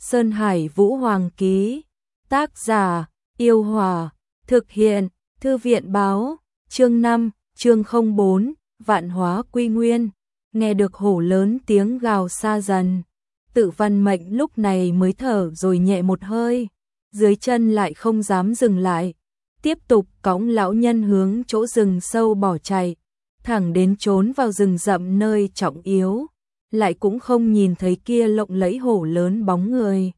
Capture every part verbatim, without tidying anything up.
Sơn Hải Vũ Hoàng ký. Tác giả, Yêu Hòa. Thực hiện, Thư viện báo. Chương năm, chương không bốn, Vạn hóa quy nguyên. Nghe được hổ lớn tiếng gào xa dần. Tự Văn Mệnh lúc này mới thở rồi nhẹ một hơi. Dưới chân lại không dám dừng lại. Tiếp tục cõng lão nhân hướng chỗ rừng sâu bỏ chạy. Thẳng đến trốn vào rừng rậm nơi trọng yếu. Lại cũng không nhìn thấy kia lộng lẫy hổ lớn bóng người.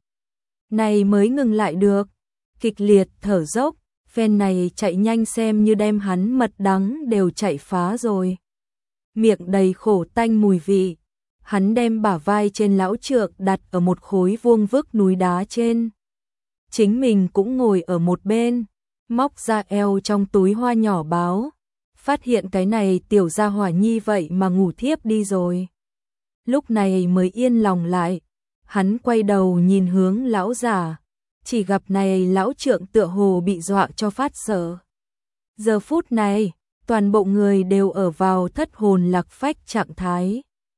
Này mới ngừng lại được. Kịch liệt thở dốc. Phen này chạy nhanh xem như đem hắn mật đắng đều chạy phá rồi. Miệng đầy khổ tanh mùi vị. Hắn đem bả vai trên lão trượng đặt ở một khối vuông vức núi đá trên. Chính mình cũng ngồi ở một bên, móc ra eo trong túi hoa nhỏ báo. Phát hiện cái này tiểu gia hỏa nhi vậy mà ngủ thiếp đi rồi. Lúc này mới yên lòng lại. Hắn quay đầu nhìn hướng lão giả. Chỉ gặp này lão trượng tựa hồ bị dọa cho phát sợ. Giờ phút này, toàn bộ người đều ở vào thất hồn lạc phách trạng thái.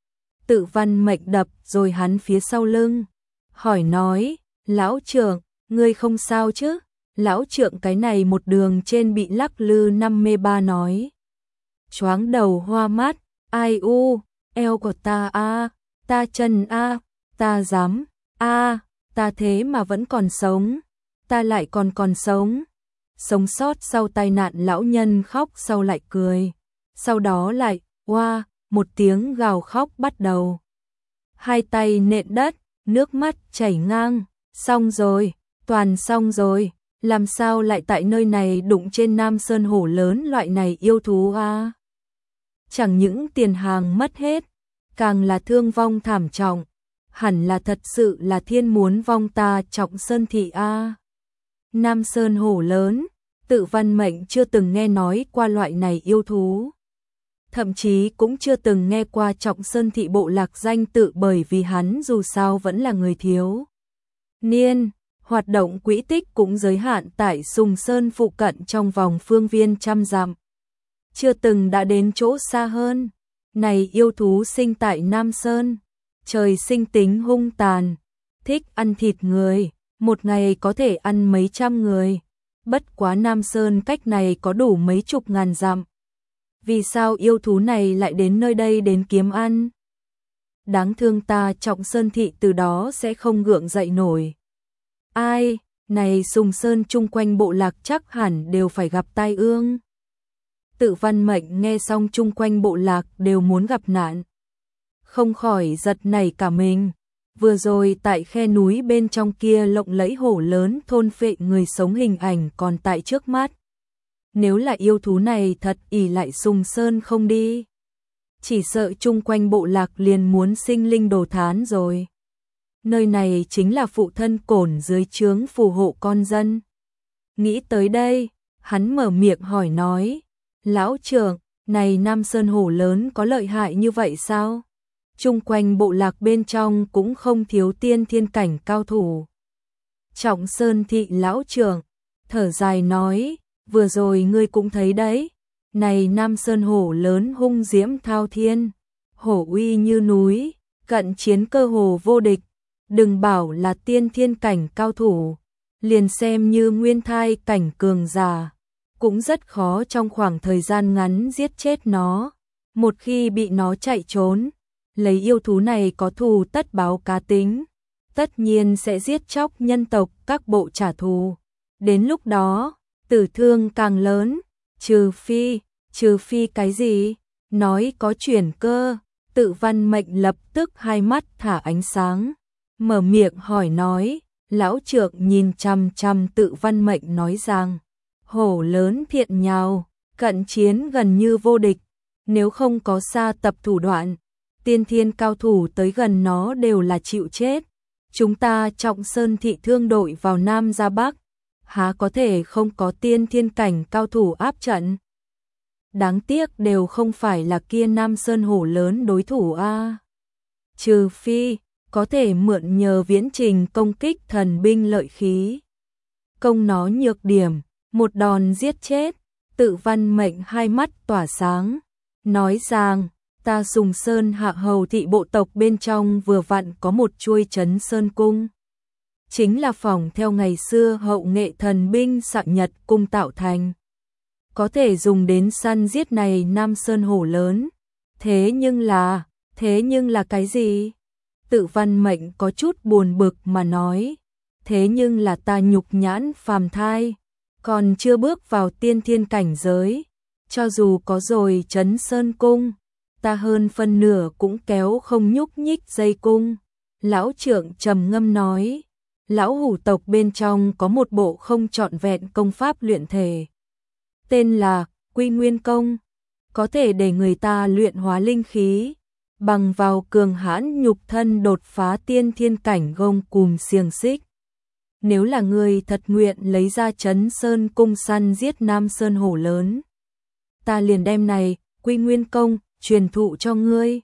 Tự Văn Mệnh đập rồi hắn phía sau lưng. Hỏi nói, lão trượng, ngươi không sao chứ? Lão trượng cái này một đường trên bị lắc lư năm mê ba nói. Choáng đầu hoa mắt, ai u, eo của ta a, ta chân a, ta dám, a, ta thế mà vẫn còn sống, ta lại còn còn sống. Sống sót sau tai nạn lão nhân khóc sau lại cười, sau đó lại, oa, một tiếng gào khóc bắt đầu. Hai tay nện đất, nước mắt chảy ngang, xong rồi, toàn xong rồi, làm sao lại tại nơi này đụng trên Nam Sơn hổ lớn loại này yêu thú a? Chẳng những tiền hàng mất hết, càng là thương vong thảm trọng, hẳn là thật sự là thiên muốn vong ta Trọng Sơn thị a. Nam Sơn hổ lớn, Tự Văn Mệnh chưa từng nghe nói qua loại này yêu thú. Thậm chí cũng chưa từng nghe qua Trọng Sơn thị bộ lạc danh tự, bởi vì hắn dù sao vẫn là người thiếu niên, hoạt động quỹ tích cũng giới hạn tại Sùng Sơn phụ cận trong vòng phương viên trăm dặm. Chưa từng đã đến chỗ xa hơn. Này yêu thú sinh tại Nam Sơn, trời sinh tính hung tàn, thích ăn thịt người, một ngày có thể ăn mấy trăm người. Bất quá Nam Sơn cách này có đủ mấy chục ngàn dặm. Vì sao yêu thú này lại đến nơi đây đến kiếm ăn? Đáng thương ta Trọng Sơn thị từ đó sẽ không gượng dậy nổi. Ai, này Sùng Sơn chung quanh bộ lạc chắc hẳn đều phải gặp tai ương. Tự Văn Mệnh nghe xong chung quanh bộ lạc đều muốn gặp nạn. Không khỏi giật nảy cả mình. Vừa rồi tại khe núi bên trong kia lộng lẫy hổ lớn thôn phệ người sống hình ảnh còn tại trước mắt. Nếu là yêu thú này thật ỷ lại Sùng Sơn không đi, chỉ sợ chung quanh bộ lạc liền muốn sinh linh đồ thán rồi. Nơi này chính là phụ thân cổn dưới trướng phù hộ con dân. Nghĩ tới đây, hắn mở miệng hỏi nói, lão trưởng, này Nam Sơn hổ lớn có lợi hại như vậy sao? Chung quanh bộ lạc bên trong cũng không thiếu tiên thiên cảnh cao thủ. Trọng Sơn thị lão trưởng, thở dài nói, vừa rồi ngươi cũng thấy đấy, này Nam Sơn hổ lớn hung diễm thao thiên, hổ uy như núi, cận chiến cơ hồ vô địch. Đừng bảo là tiên thiên cảnh cao thủ, liền xem như nguyên thai cảnh cường giả, cũng rất khó trong khoảng thời gian ngắn giết chết nó. Một khi bị nó chạy trốn, lấy yêu thú này có thù tất báo cá tính, tất nhiên sẽ giết chóc nhân tộc các bộ trả thù. Đến lúc đó, tử thương càng lớn, trừ phi, trừ phi cái gì? Nói có chuyển cơ, Tự Văn Mệnh lập tức hai mắt thả ánh sáng. Mở miệng hỏi nói, lão trượng nhìn chằm chằm Tự Văn Mệnh nói rằng, hổ lớn thiện nhào, cận chiến gần như vô địch, nếu không có sa tập thủ đoạn, tiên thiên cao thủ tới gần nó đều là chịu chết. Chúng ta Trọng Sơn thị thương đội vào Nam ra Bắc, há có thể không có tiên thiên cảnh cao thủ áp trận. Đáng tiếc đều không phải là kia Nam Sơn hổ lớn đối thủ a. Trừ phi có thể mượn nhờ viễn trình công kích thần binh lợi khí, công nó nhược điểm, một đòn giết chết. Tự Văn Mệnh hai mắt tỏa sáng, nói rằng, ta Sùng Sơn hạ hầu thị bộ tộc bên trong vừa vặn có một chuôi Trấn Sơn cung. chính là phỏng theo ngày xưa hậu nghệ thần binh Sạng Nhật cung tạo thành. Có thể dùng đến săn giết này Nam Sơn hổ lớn. Thế nhưng là, thế nhưng là cái gì? Tự Văn Mệnh có chút buồn bực mà nói. Thế nhưng là ta nhục nhãn phàm thai, còn chưa bước vào tiên thiên cảnh giới. Cho dù có rồi Trấn Sơn Cung, ta hơn phân nửa cũng kéo không nhúc nhích dây cung. Lão trưởng trầm ngâm nói, lão hủ tộc bên trong có một bộ không trọn vẹn công pháp luyện thể. Tên là Quy Nguyên Công, có thể để người ta luyện hóa linh khí, bằng vào cường hãn nhục thân đột phá tiên thiên cảnh gông cùm xiềng xích. Nếu là người thật nguyện lấy ra Trấn Sơn Cung săn giết Nam Sơn hổ lớn, ta liền đem này Quy Nguyên Công truyền thụ cho ngươi.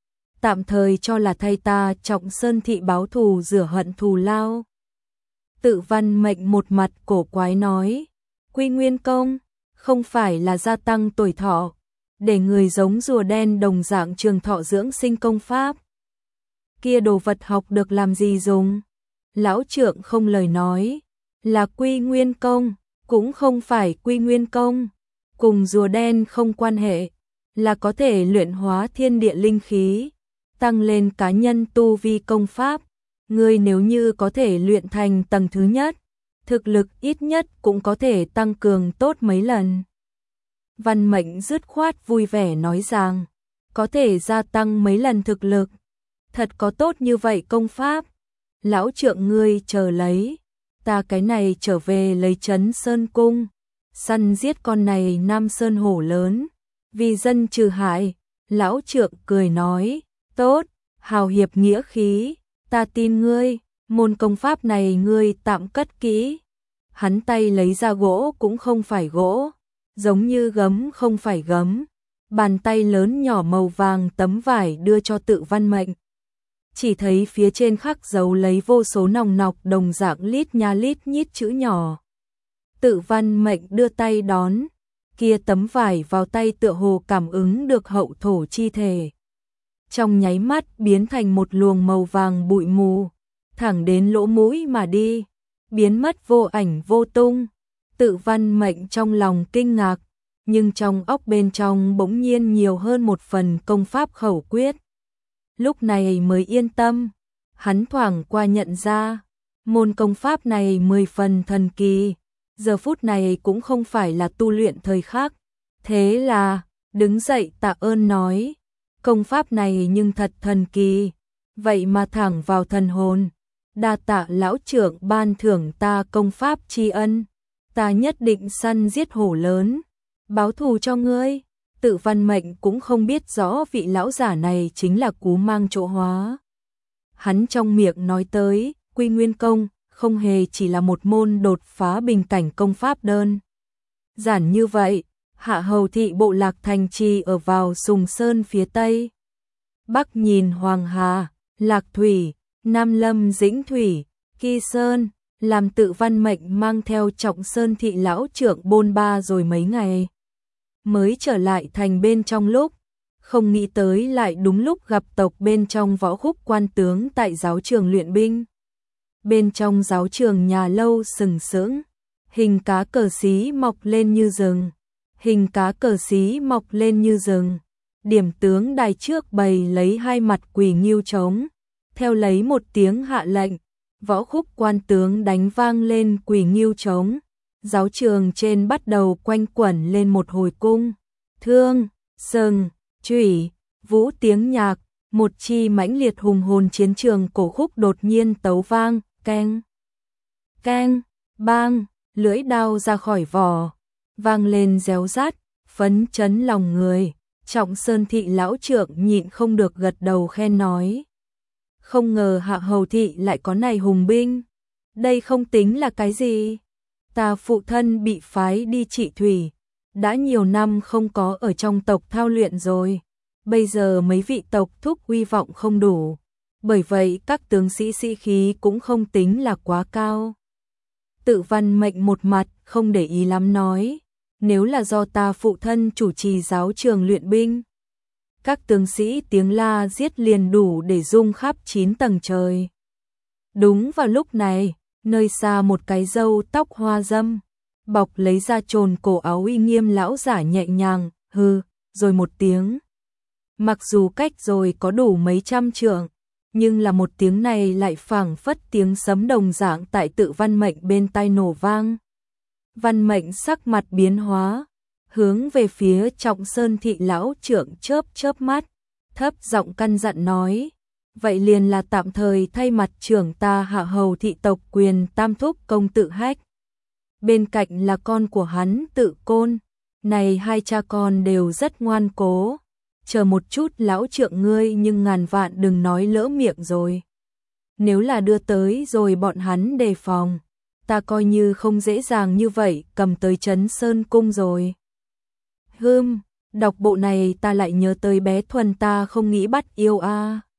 Tạm thời cho là thay ta Trọng Sơn thị báo thù rửa hận thù lao. Tự Văn Mệnh một mặt cổ quái nói, Quy Nguyên Công không phải là gia tăng tuổi thọ, để người giống rùa đen đồng dạng trường thọ dưỡng sinh công pháp. Kia đồ vật học được làm gì dùng? Lão trưởng không lời nói, là Quy Nguyên Công, cũng không phải Quy Nguyên Công, cùng rùa đen không quan hệ, là có thể luyện hóa thiên địa linh khí, tăng lên cá nhân tu vi công pháp. Ngươi nếu như có thể luyện thành tầng thứ nhất, thực lực ít nhất cũng có thể tăng cường tốt mấy lần. Văn Mệnh dứt khoát vui vẻ nói rằng, có thể gia tăng mấy lần thực lực, thật có tốt như vậy công pháp. Lão trượng ngươi chờ lấy, ta cái này trở về lấy Trấn Sơn Cung, săn giết con này Nam Sơn hổ lớn, vì dân trừ hại. Lão trượng cười nói, tốt, hào hiệp nghĩa khí, ta tin ngươi, môn công pháp này ngươi tạm cất kỹ. Hắn tay lấy ra gỗ cũng không phải gỗ, giống như gấm không phải gấm, bàn tay lớn nhỏ màu vàng tấm vải đưa cho Tự Văn Mệnh. Chỉ thấy phía trên khắc dấu lấy vô số nòng nọc đồng dạng lít nha lít nhít chữ nhỏ. Tự Văn Mệnh đưa tay đón, kia tấm vải vào tay tựa hồ cảm ứng được hậu thổ chi thể. Trong nháy mắt biến thành một luồng màu vàng bụi mù, thẳng đến lỗ mũi mà đi, biến mất vô ảnh vô tung. Tự Văn Mệnh trong lòng kinh ngạc, nhưng trong óc bên trong bỗng nhiên nhiều hơn một phần công pháp khẩu quyết. Lúc này mới yên tâm, hắn thoảng qua nhận ra, môn công pháp này mười phần thần kỳ, giờ phút này cũng không phải là tu luyện thời khắc. Thế là, đứng dậy tạ ơn nói, công pháp này nhưng thật thần kỳ, vậy mà thẳng vào thần hồn. Đa tạ lão trưởng ban thưởng ta công pháp tri ân, ta nhất định săn giết hổ lớn, báo thù cho ngươi. Tự Văn Mệnh cũng không biết rõ vị lão giả này chính là Cú Mang Chỗ Hóa. Hắn trong miệng nói tới, Quy Nguyên Công, không hề chỉ là một môn đột phá bình cảnh công pháp đơn giản như vậy. Hạ Hầu thị bộ lạc thành trì ở vào Sùng Sơn phía Tây. Bắc nhìn Hoàng Hà, Lạc Thủy, Nam lâm Dĩnh Thủy, Kỳ Sơn, làm Tự Văn Mệnh mang theo Trọng Sơn thị lão trưởng bôn ba rồi mấy ngày. Mới trở lại thành bên trong lúc, không nghĩ tới lại đúng lúc gặp tộc bên trong Võ Khúc quan tướng tại giáo trường luyện binh. Bên trong giáo trường nhà lâu sừng sững, hình cá cờ xí mọc lên như rừng, hình cá cờ xí mọc lên như rừng. Điểm tướng đài trước bày lấy hai mặt quỷ nghiêu trống, theo lấy một tiếng hạ lệnh, Võ Khúc quan tướng đánh vang lên quỷ nghiêu trống. Giáo trường trên bắt đầu quanh quẩn lên một hồi cung, thương, sừng, chủy, vũ tiếng nhạc, một chi mãnh liệt hùng hồn chiến trường cổ khúc đột nhiên tấu vang, keng, keng, bang, lưỡi đao ra khỏi vỏ, vang lên réo rát, phấn chấn lòng người. Trọng Sơn thị lão trưởng nhịn không được gật đầu khen nói, không ngờ Hạ Hầu thị lại có này hùng binh, đây không tính là cái gì. Ta phụ thân bị phái đi trị thủy, đã nhiều năm không có ở trong tộc thao luyện rồi, bây giờ mấy vị tộc thúc uy vọng không đủ, bởi vậy các tướng sĩ sĩ khí cũng không tính là quá cao. Tự Văn Mệnh một mặt không để ý lắm nói, nếu là do ta phụ thân chủ trì giáo trường luyện binh, các tướng sĩ tiếng la giết liền đủ để rung khắp chín tầng trời. Đúng vào lúc này, Nơi xa một cái râu tóc hoa dâm, bọc lấy ra trồn cổ áo uy nghiêm lão giả nhẹ nhàng, hừ, rồi một tiếng. Mặc dù cách rồi có đủ mấy trăm trượng, nhưng là một tiếng này lại phảng phất tiếng sấm đồng dạng tại Tự Văn Mệnh bên tai nổ vang. Văn Mệnh sắc mặt biến hóa, hướng về phía Trọng Sơn thị lão trưởng chớp chớp mắt, thấp giọng căn dặn nói, vậy liền là tạm thời thay mặt trưởng ta hạ hầu thị tộc quyền tam thúc công Tự Hách. Bên cạnh là con của hắn Tự Côn, này hai cha con đều rất ngoan cố. Chờ một chút lão trượng ngươi, nhưng ngàn vạn đừng nói lỡ miệng rồi. Nếu là đưa tới rồi bọn hắn đề phòng, ta coi như không dễ dàng như vậy cầm tới Trấn Sơn Cung rồi. Hưm, đọc bộ này ta lại nhớ tới bé Thuần ta không nghĩ bắt yêu a.